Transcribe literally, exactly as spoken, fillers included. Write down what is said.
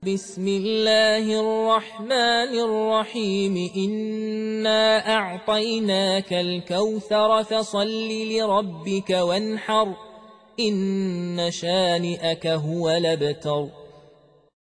بسم الله الرحمن الرحيم إنا أعطيناك الكوثر فصل لربك وانحر إن شانئك هو الأبتر.